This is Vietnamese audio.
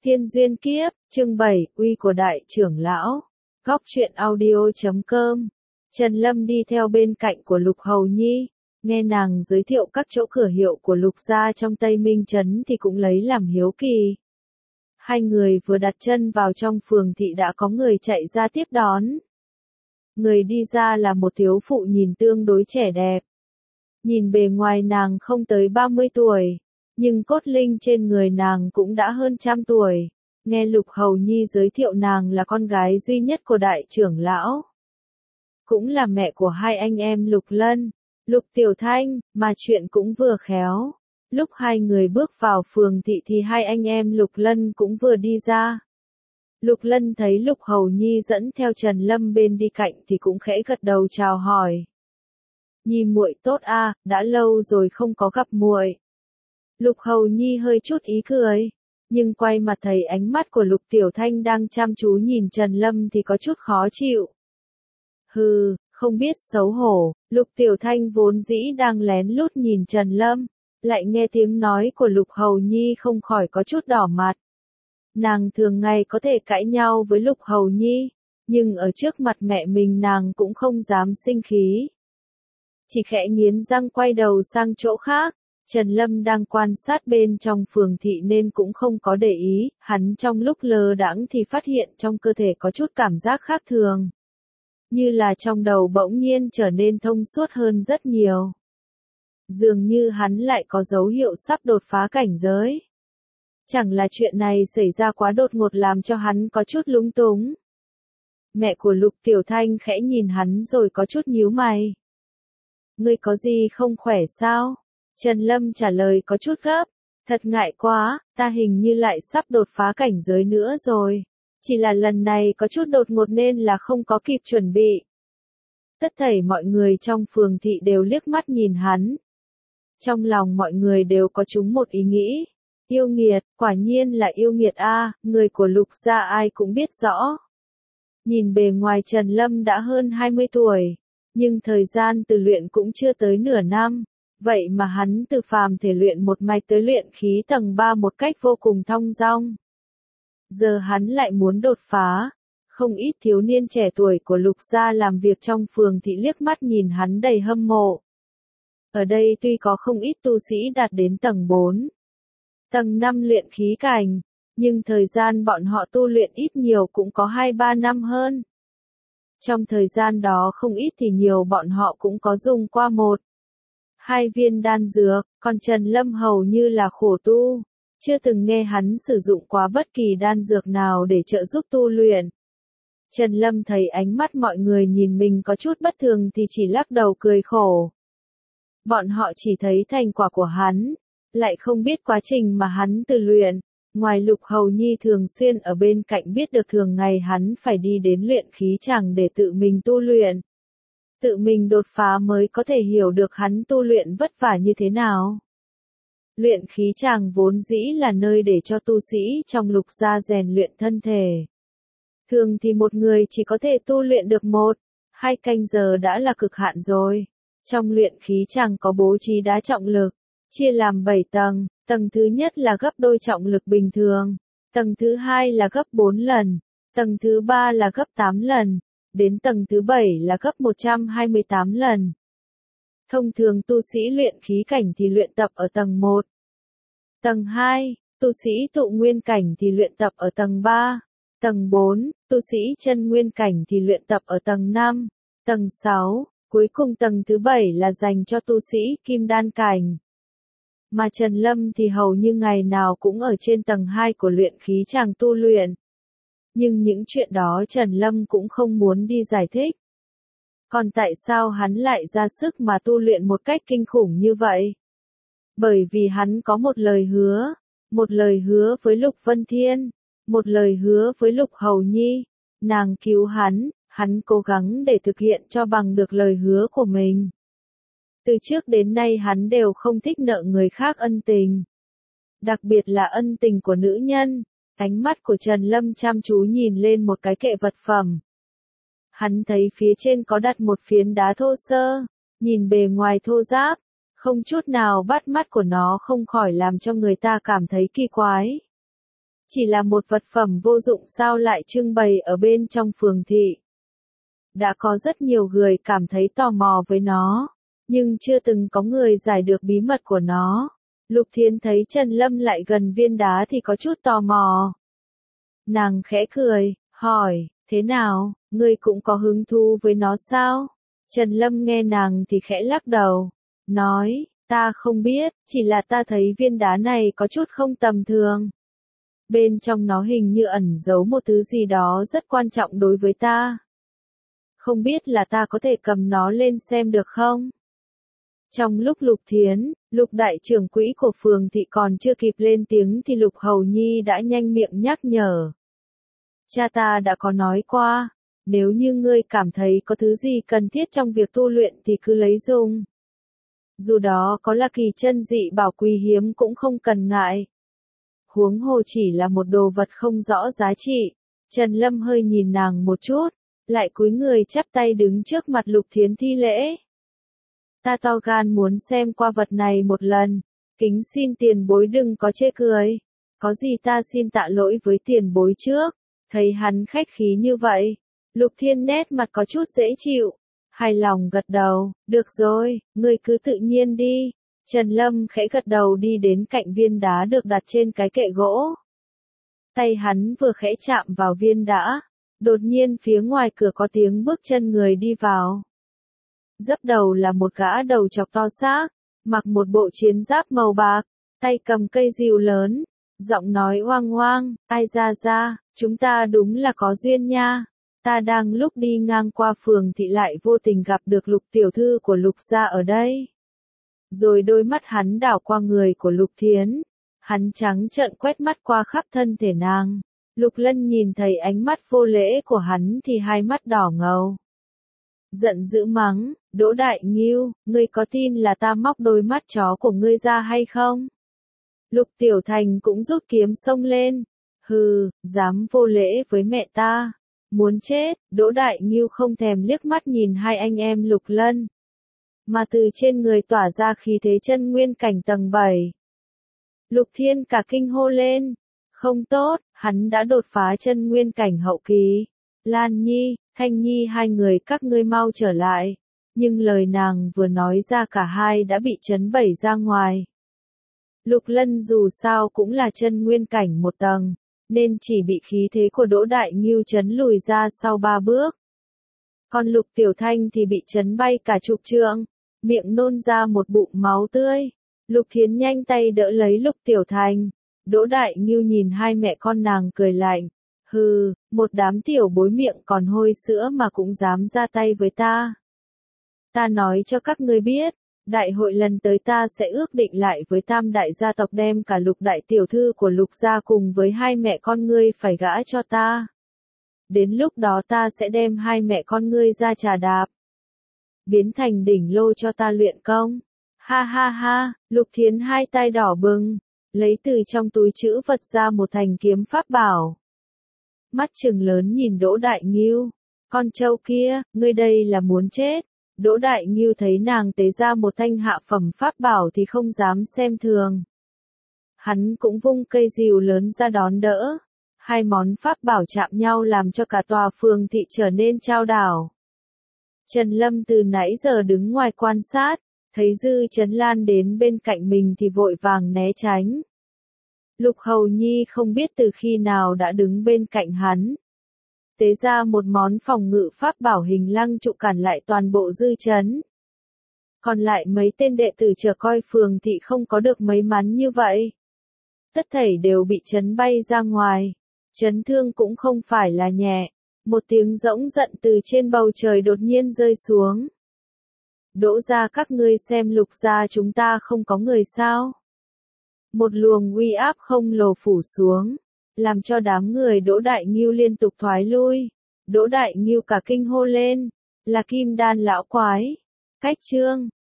Tiên duyên kiếp, chương 7, uy của đại trưởng lão. Góc truyện audio.com. Trần Lâm đi theo bên cạnh của Lục Hầu Nhi, nghe nàng giới thiệu các chỗ cửa hiệu của Lục gia trong Tây Minh Trấn thì cũng lấy làm hiếu kỳ. Hai người vừa đặt chân vào trong phường thị đã có người chạy ra tiếp đón. Người đi ra là một thiếu phụ nhìn tương đối trẻ đẹp. Nhìn bề ngoài nàng không tới 30 tuổi. Nhưng cốt linh trên người nàng cũng đã hơn 100 tuổi. Nghe Lục Hầu Nhi giới thiệu nàng là con gái duy nhất của đại trưởng lão. Cũng là mẹ của hai anh em Lục Lân, Lục Tiểu Thanh, mà chuyện cũng vừa khéo. Lúc hai người bước vào phường thị thì hai anh em Lục Lân cũng vừa đi ra. Lục Lân thấy Lục Hầu Nhi dẫn theo Trần Lâm bên đi cạnh thì cũng khẽ gật đầu chào hỏi. Nhi muội tốt a, đã lâu rồi không có gặp muội. Lục Hầu Nhi hơi chút ý cười, nhưng quay mặt thấy ánh mắt của Lục Tiểu Thanh đang chăm chú nhìn Trần Lâm thì có chút khó chịu. Hừ, không biết xấu hổ, Lục Tiểu Thanh vốn dĩ đang lén lút nhìn Trần Lâm, lại nghe tiếng nói của Lục Hầu Nhi không khỏi có chút đỏ mặt. Nàng thường ngày có thể cãi nhau với Lục Hầu Nhi, nhưng ở trước mặt mẹ mình nàng cũng không dám sinh khí. Chỉ khẽ nghiến răng quay đầu sang chỗ khác. Trần Lâm đang quan sát bên trong phường thị nên cũng không có để ý, hắn trong lúc lơ đãng thì phát hiện trong cơ thể có chút cảm giác khác thường. Như là trong đầu bỗng nhiên trở nên thông suốt hơn rất nhiều. Dường như hắn lại có dấu hiệu sắp đột phá cảnh giới. Chẳng là chuyện này xảy ra quá đột ngột làm cho hắn có chút lúng túng. Mẹ của Lục Tiểu Thanh khẽ nhìn hắn rồi có chút nhíu mày. Ngươi có gì không khỏe sao? Trần Lâm trả lời có chút gấp, thật ngại quá, ta hình như lại sắp đột phá cảnh giới nữa rồi. Chỉ là lần này có chút đột ngột nên là không có kịp chuẩn bị. Tất thảy mọi người trong phường thị đều liếc mắt nhìn hắn. Trong lòng mọi người đều có chung một ý nghĩ. Yêu nghiệt, quả nhiên là yêu nghiệt a, người của Lục gia ai cũng biết rõ. Nhìn bề ngoài Trần Lâm đã hơn 20 tuổi, nhưng thời gian từ luyện cũng chưa tới nửa năm. Vậy mà hắn từ phàm thể luyện một mạch tới luyện khí tầng 3 một cách vô cùng thong dong. Giờ hắn lại muốn đột phá. Không ít thiếu niên trẻ tuổi của Lục gia làm việc trong phường thị liếc mắt nhìn hắn đầy hâm mộ. Ở đây tuy có không ít tu sĩ đạt đến tầng 4, tầng 5 luyện khí cảnh, nhưng thời gian bọn họ tu luyện ít nhiều cũng có 2-3 năm hơn. Trong thời gian đó không ít thì nhiều bọn họ cũng có dùng qua 1-2 viên đan dược, còn Trần Lâm hầu như là khổ tu, chưa từng nghe hắn sử dụng quá bất kỳ đan dược nào để trợ giúp tu luyện. Trần Lâm thấy ánh mắt mọi người nhìn mình có chút bất thường thì chỉ lắc đầu cười khổ. Bọn họ chỉ thấy thành quả của hắn, lại không biết quá trình mà hắn tự luyện. Ngoài Lục Hầu Nhi thường xuyên ở bên cạnh biết được thường ngày hắn phải đi đến luyện khí tràng để tự mình tu luyện. Tự mình đột phá mới có thể hiểu được hắn tu luyện vất vả như thế nào. Luyện khí tràng vốn dĩ là nơi để cho tu sĩ trong Lục gia rèn luyện thân thể. Thường thì một người chỉ có thể tu luyện được 1-2 canh giờ đã là cực hạn rồi. Trong luyện khí tràng có bố trí đá trọng lực, chia làm 7 tầng, tầng thứ nhất là gấp đôi trọng lực bình thường, tầng thứ hai là gấp 4 lần, tầng thứ ba là gấp 8 lần, đến tầng thứ 7 là gấp 128 lần. Thông thường tu sĩ luyện khí cảnh thì luyện tập ở tầng 1. Tầng 2, tu sĩ tụ nguyên cảnh thì luyện tập ở tầng 3. Tầng 4, tu sĩ chân nguyên cảnh thì luyện tập ở tầng 5. Tầng 6, cuối cùng tầng thứ 7 là dành cho tu sĩ kim đan cảnh. Mà Trần Lâm thì hầu như ngày nào cũng ở trên tầng 2 của luyện khí tràng tu luyện. Nhưng những chuyện đó Trần Lâm cũng không muốn đi giải thích. Còn tại sao hắn lại ra sức mà tu luyện một cách kinh khủng như vậy? Bởi vì hắn có một lời hứa với Lục Vân Thiên, một lời hứa với Lục Hầu Nhi. Nàng cứu hắn cố gắng để thực hiện cho bằng được lời hứa của mình. Từ trước đến nay hắn đều không thích nợ người khác ân tình. Đặc biệt là ân tình của nữ nhân. Ánh mắt của Trần Lâm chăm chú nhìn lên một cái kệ vật phẩm. Hắn thấy phía trên có đặt một phiến đá thô sơ, nhìn bề ngoài thô ráp, không chút nào bắt mắt của nó không khỏi làm cho người ta cảm thấy kỳ quái. chỉ là một vật phẩm vô dụng sao lại trưng bày ở bên trong phường thị. Đã có rất nhiều người cảm thấy tò mò với nó, nhưng chưa từng có người giải được bí mật của nó. Lục Thiến thấy Trần Lâm lại gần viên đá thì có chút tò mò. Nàng khẽ cười, hỏi, thế nào, ngươi cũng có hứng thú với nó sao? Trần Lâm nghe nàng thì khẽ lắc đầu, nói, ta không biết, chỉ là ta thấy viên đá này có chút không tầm thường. Bên trong nó hình như ẩn giấu một thứ gì đó rất quan trọng đối với ta. Không biết là ta có thể cầm nó lên xem được không? Trong lúc Lục Thiến, Lục đại trưởng quỹ của phường thị còn chưa kịp lên tiếng thì Lục Hầu Nhi đã nhanh miệng nhắc nhở. Cha ta đã có nói qua, nếu như ngươi cảm thấy có thứ gì cần thiết trong việc tu luyện thì cứ lấy dùng. Dù đó có là kỳ chân dị bảo quý hiếm cũng không cần ngại. Huống hồ chỉ là một đồ vật không rõ giá trị. Trần Lâm hơi nhìn nàng một chút, lại cúi người chắp tay đứng trước mặt Lục Thiến thi lễ. Ta to gan muốn xem qua vật này một lần, kính xin tiền bối đừng có chê cười. Có gì ta xin tạ lỗi với tiền bối trước. Thấy hắn khách khí như vậy, Lục Thiên nét mặt có chút dễ chịu, hài lòng gật đầu, được rồi, ngươi cứ tự nhiên đi. Trần Lâm khẽ gật đầu đi đến cạnh viên đá được đặt trên cái kệ gỗ. Tay hắn vừa khẽ chạm vào viên đá, đột nhiên phía ngoài cửa có tiếng bước chân người đi vào. Dấp đầu là một gã đầu chọc to xác, mặc một bộ chiến giáp màu bạc, tay cầm cây rìu lớn, giọng nói oang oang, ai ra, chúng ta đúng là có duyên nha. Ta đang lúc đi ngang qua phường thị lại vô tình gặp được Lục tiểu thư của Lục gia ở đây. Rồi đôi mắt hắn đảo qua người của Lục Thiến, hắn trắng trợn quét mắt qua khắp thân thể nàng. Lục Lân nhìn thấy ánh mắt vô lễ của hắn thì hai mắt đỏ ngầu. Giận dữ mắng, Đỗ Đại Ngưu, ngươi có tin là ta móc đôi mắt chó của ngươi ra hay không? Lục Tiểu Thành cũng rút kiếm xông lên. Hừ, dám vô lễ với mẹ ta. Muốn chết, Đỗ Đại Ngưu không thèm liếc mắt nhìn hai anh em Lục Lân. Mà từ trên người tỏa ra khí thế chân nguyên cảnh tầng 7. Lục Thiên cả kinh hô lên. Không tốt, hắn đã đột phá chân nguyên cảnh hậu kỳ. Lan Nhi, Thanh Nhi hai người các ngươi mau trở lại. Nhưng lời nàng vừa nói ra cả hai đã bị chấn bẩy ra ngoài. Lục Lân dù sao cũng là chân nguyên cảnh một tầng, nên chỉ bị khí thế của Đỗ Đại Ngưu chấn lùi ra sau 3 bước. Còn Lục Tiểu Thanh thì bị chấn bay cả chục trượng, miệng nôn ra một bụng máu tươi. Lục Thiến nhanh tay đỡ lấy Lục Tiểu Thành. Đỗ Đại Ngưu nhìn hai mẹ con nàng cười lạnh. Hừ, một đám tiểu bối miệng còn hôi sữa mà cũng dám ra tay với ta. Ta nói cho các ngươi biết, đại hội lần tới ta sẽ ước định lại với tam đại gia tộc đem cả Lục đại tiểu thư của Lục gia cùng với hai mẹ con ngươi phải gả cho ta. Đến lúc đó ta sẽ đem hai mẹ con ngươi ra trà đạp, biến thành đỉnh lô cho ta luyện công. Ha ha ha, Lục Thiến hai tay đỏ bừng, lấy từ trong túi trữ vật ra một thanh kiếm pháp bảo. Mắt trừng lớn nhìn Đỗ Đại Ngưu, con trâu kia, ngươi đây là muốn chết. Đỗ Đại Ngưu thấy nàng tế ra một thanh hạ phẩm pháp bảo thì không dám xem thường. Hắn cũng vung cây rìu lớn ra đón đỡ. Hai món pháp bảo chạm nhau làm cho cả tòa phường thị trở nên chao đảo. Trần Lâm từ nãy giờ đứng ngoài quan sát, thấy Dư Chấn Lan đến bên cạnh mình thì vội vàng né tránh. Lục Hầu Nhi không biết từ khi nào đã đứng bên cạnh hắn. Tế ra một món phòng ngự pháp bảo hình lăng trụ cản lại toàn bộ Dư Chấn. Còn lại mấy tên đệ tử chờ coi phường thị không có được mấy mắn như vậy. Tất thảy đều bị chấn bay ra ngoài. Chấn thương cũng không phải là nhẹ. Một tiếng rỗng giận từ trên bầu trời đột nhiên rơi xuống. Đỗ gia các ngươi xem Lục gia chúng ta không có người sao? Một luồng uy áp không lồ phủ xuống, làm cho đám người Đỗ Đại Ngưu liên tục thoái lui. Đỗ Đại Ngưu cả kinh hô lên, là Kim Đan lão quái. Cách chương